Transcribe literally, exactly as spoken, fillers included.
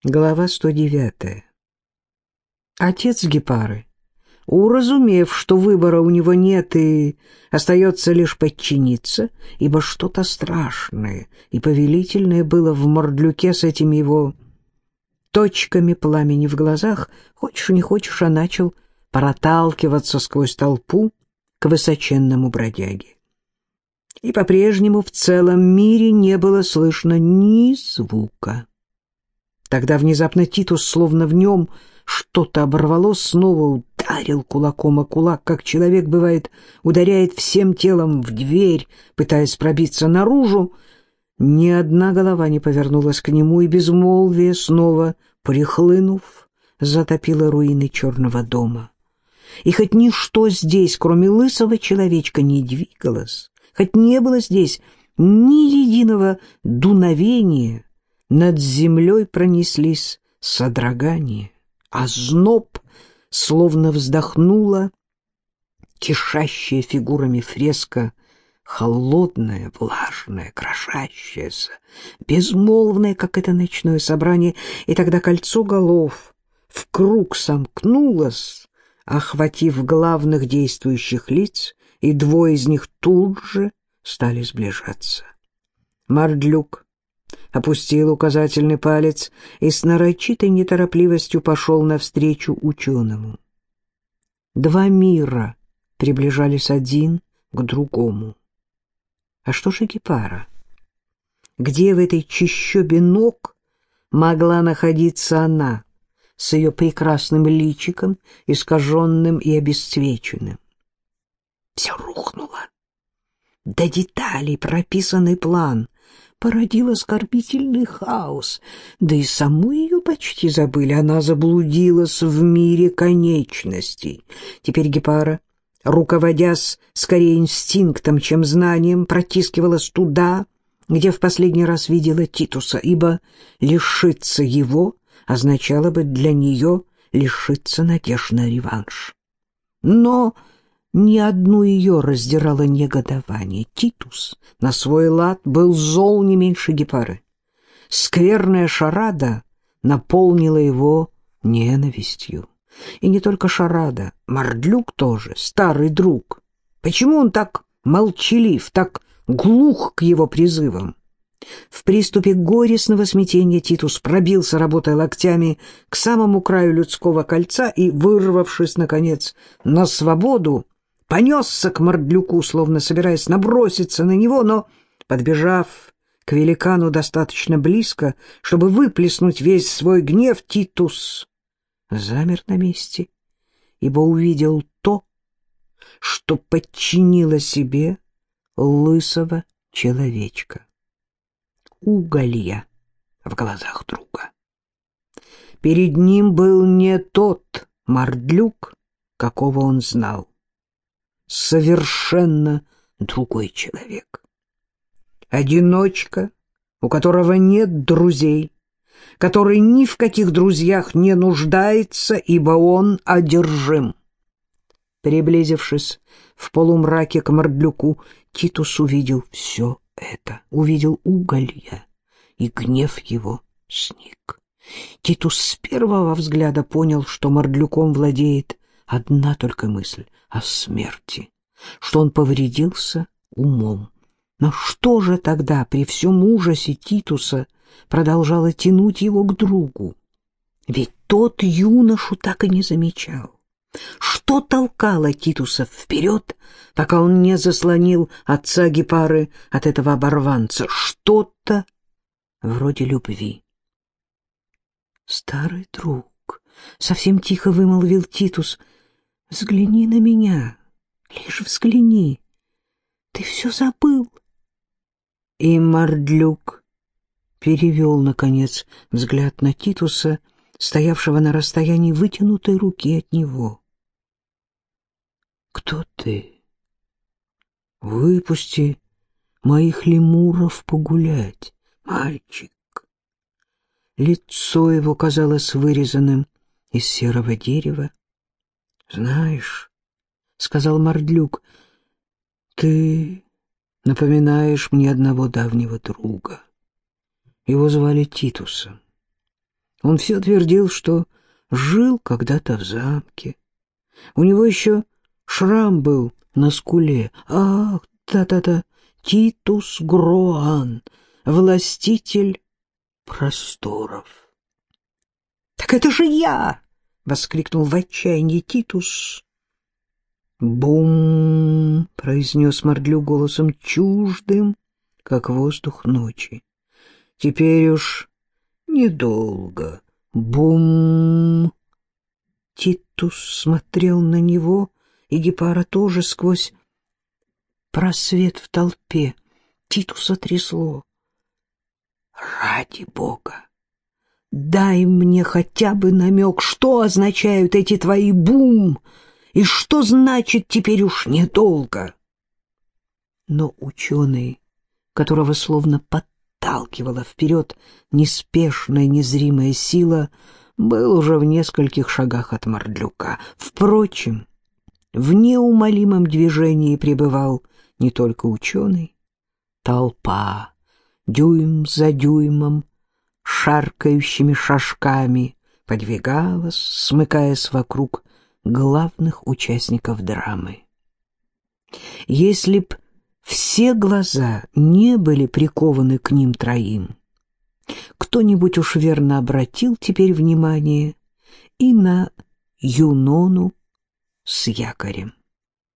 Глава сто девятая. Отец Гепары, уразумев, что выбора у него нет и остается лишь подчиниться, ибо что-то страшное и повелительное было в Мордлюке с этими его точками пламени в глазах, хочешь не хочешь, а начал проталкиваться сквозь толпу к высоченному бродяге. И по-прежнему в целом мире не было слышно ни звука. Тогда внезапно Титус, словно в нем что-то оборвалось, снова ударил кулаком о кулак, как человек, бывает, ударяет всем телом в дверь, пытаясь пробиться наружу. Ни одна голова не повернулась к нему, и безмолвие, снова прихлынув, затопило руины черного дома. И хоть ничто здесь, кроме лысого человечка, не двигалось, хоть не было здесь ни единого дуновения, над землей пронеслись содрогания, а зноб словно вздохнула кишащая фигурами фреска, холодная, влажная, крошащаяся, безмолвная, как это ночное собрание, и тогда кольцо голов в круг сомкнулось, охватив главных действующих лиц, и двое из них тут же стали сближаться. Мордлюк опустил указательный палец и с нарочитой неторопливостью пошел навстречу ученому. Два мира приближались один к другому. А что же Гепара? Где в этой чащобе ног могла находиться она с ее прекрасным личиком, искаженным и обесцвеченным? Все рухнуло. До деталей прописанный план породил оскорбительный хаос, да и саму ее почти забыли, она заблудилась в мире конечностей. Теперь Гепара, руководясь скорее инстинктом, чем знанием, протискивалась туда, где в последний раз видела Титуса, ибо лишиться его означало бы для нее лишиться надежд на реванш. Но ни одну ее раздирало негодование. Титус на свой лад был зол не меньше Гепары. Скверная шарада наполнила его ненавистью. И не только шарада, Мордлюк тоже, старый друг. Почему он так молчалив, так глух к его призывам? В приступе горестного смятения Титус пробился, работая локтями, к самому краю людского кольца и, вырвавшись, наконец, на свободу, понесся к Мордлюку, словно собираясь наброситься на него, но, подбежав к великану достаточно близко, чтобы выплеснуть весь свой гнев, Титус замер на месте, ибо увидел то, что подчинило себе лысого человечка. Уголья в глазах друга. Перед ним был не тот Мордлюк, какого он знал. Совершенно другой человек. Одиночка, у которого нет друзей, который ни в каких друзьях не нуждается, ибо он одержим. Приблизившись в полумраке к Мордлюку, Титус увидел все это, увидел Уголья, и гнев его сник. Титус с первого взгляда понял, что Мордлюком владеет одна только мысль о смерти, что он повредился умом. Но что же тогда при всем ужасе Титуса продолжало тянуть его к другу? Ведь тот юношу так и не замечал. Что толкало Титуса вперед, пока он не заслонил отца Гепары от этого оборванца? Что-то вроде любви. «Старый друг», — совсем тихо вымолвил Титус, — «взгляни на меня, лишь взгляни. Ты все забыл». И Мордлюк перевел, наконец, взгляд на Титуса, стоявшего на расстоянии вытянутой руки от него. «Кто ты? Выпусти моих лемуров погулять, мальчик». Лицо его казалось вырезанным из серого дерева. «Знаешь, — сказал Мордлюк, — ты напоминаешь мне одного давнего друга. Его звали Титусом. Он все твердил, что жил когда-то в замке. У него еще шрам был на скуле. Ах, да-да-да, Титус Гроан, властитель просторов. «Так это же я!» — воскликнул в отчаянии Титус. «Бум!» — произнес Мордлю голосом чуждым, как воздух ночи. «Теперь уж недолго. Бум!» Титус смотрел на него, и Гепара тоже сквозь просвет в толпе. Титуса трясло. «Ради Бога! Дай мне хотя бы намек, что означают эти твои бум, и что значит теперь уж недолго». Но ученый, которого словно подталкивала вперед неспешная незримая сила, был уже в нескольких шагах от Мордлюка. Впрочем, в неумолимом движении пребывал не только ученый. Толпа, дюйм за дюймом, шаркающими шажками подвигалась, смыкаясь вокруг главных участников драмы. Если б все глаза не были прикованы к ним троим, кто-нибудь уж верно обратил теперь внимание и на Юнону с якорем.